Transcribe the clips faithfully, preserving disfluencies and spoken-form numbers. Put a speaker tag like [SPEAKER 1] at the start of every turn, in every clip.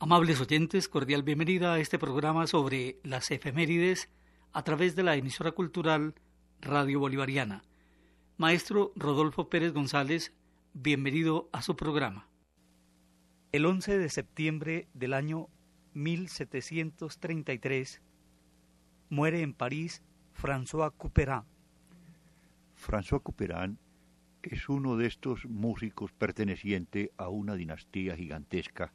[SPEAKER 1] Amables oyentes, cordial bienvenida a este programa sobre las efemérides a través de la emisora cultural Radio Bolivariana. Maestro Rodolfo Pérez González, bienvenido a su programa. El once de septiembre del año mil setecientos treinta y tres muere en París François Couperin.
[SPEAKER 2] François Couperin es uno de estos músicos perteneciente a una dinastía gigantesca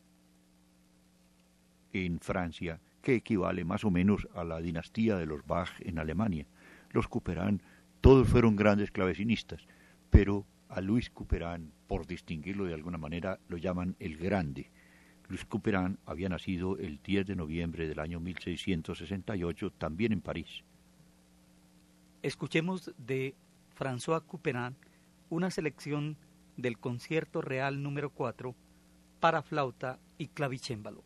[SPEAKER 2] en Francia, que equivale más o menos a la dinastía de los Bach en Alemania. Los Couperin todos fueron grandes clavecinistas, pero a Louis Couperin, por distinguirlo de alguna manera, lo llaman el Grande. Louis Couperin había nacido el diez de noviembre del año mil seiscientos sesenta y ocho, también en París.
[SPEAKER 1] Escuchemos de François Couperin una selección del Concierto Real número cuatro para flauta y clavicémbalo.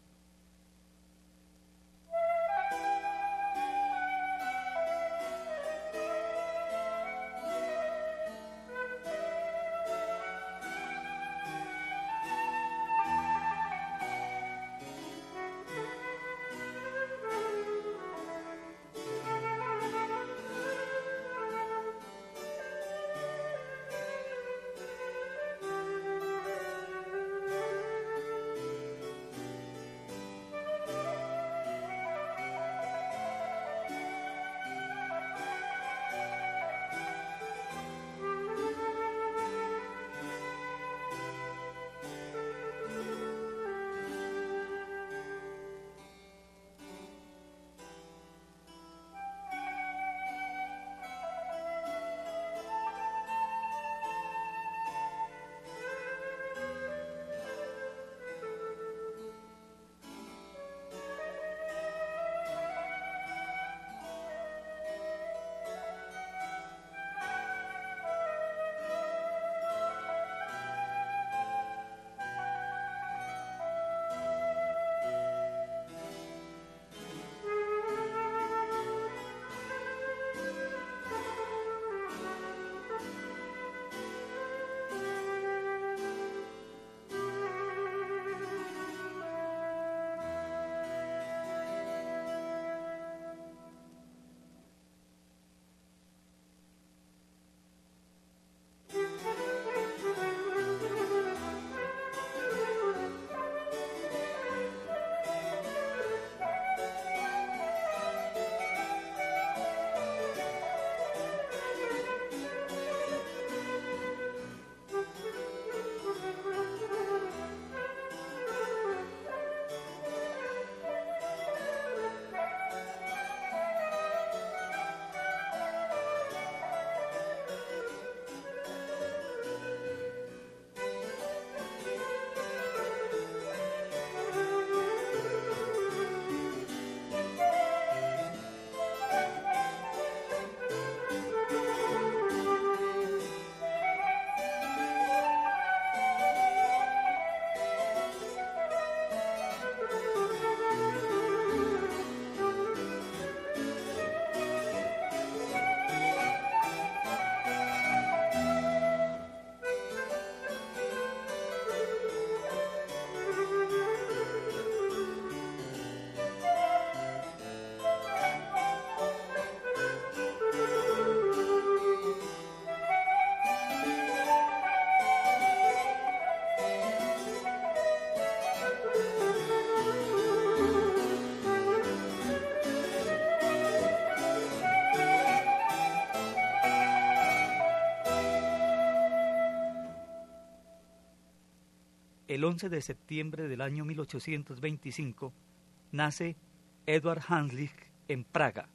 [SPEAKER 1] El once de septiembre del año mil ochocientos veinticinco nace Eduard Hanslick en Praga.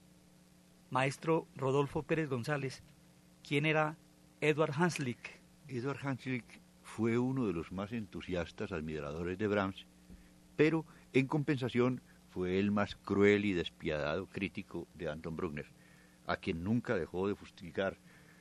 [SPEAKER 1] Maestro Rodolfo Pérez González, ¿quién era Eduard Hanslick?
[SPEAKER 2] Eduard Hanslick fue uno de los más entusiastas admiradores de Brahms, pero en compensación fue el más cruel y despiadado crítico de Anton Bruckner, a quien nunca dejó de fustigar.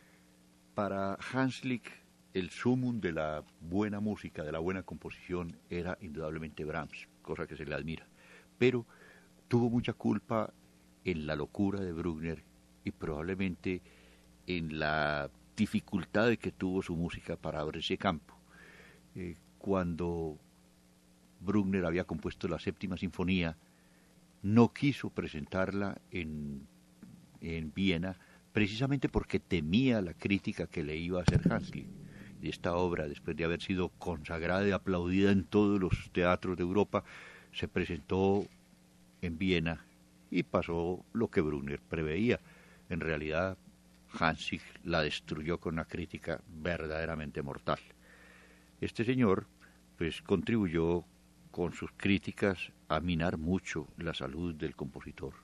[SPEAKER 2] Para Hanslick, el sumum de la buena música, de la buena composición, era indudablemente Brahms, cosa que se le admira. Pero tuvo mucha culpa en la locura de Bruckner y probablemente en la dificultad que tuvo su música para abrirse campo. Eh, cuando Bruckner había compuesto la séptima sinfonía, no quiso presentarla en, en Viena, precisamente porque temía la crítica que le iba a hacer Hanslick. Y esta obra, después de haber sido consagrada y aplaudida en todos los teatros de Europa, se presentó en Viena y pasó lo que Bruckner preveía. En realidad, Hanslick la destruyó con una crítica verdaderamente mortal. Este señor, pues, contribuyó con sus críticas a minar mucho la salud del compositor.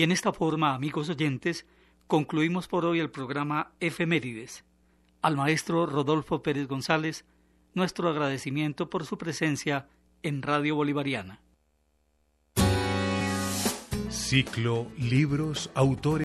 [SPEAKER 1] Y en esta forma, amigos oyentes, concluimos por hoy el programa Efemérides. Al maestro Rodolfo Pérez González, nuestro agradecimiento por su presencia en Radio Bolivariana.
[SPEAKER 3] Ciclo Libros, Autores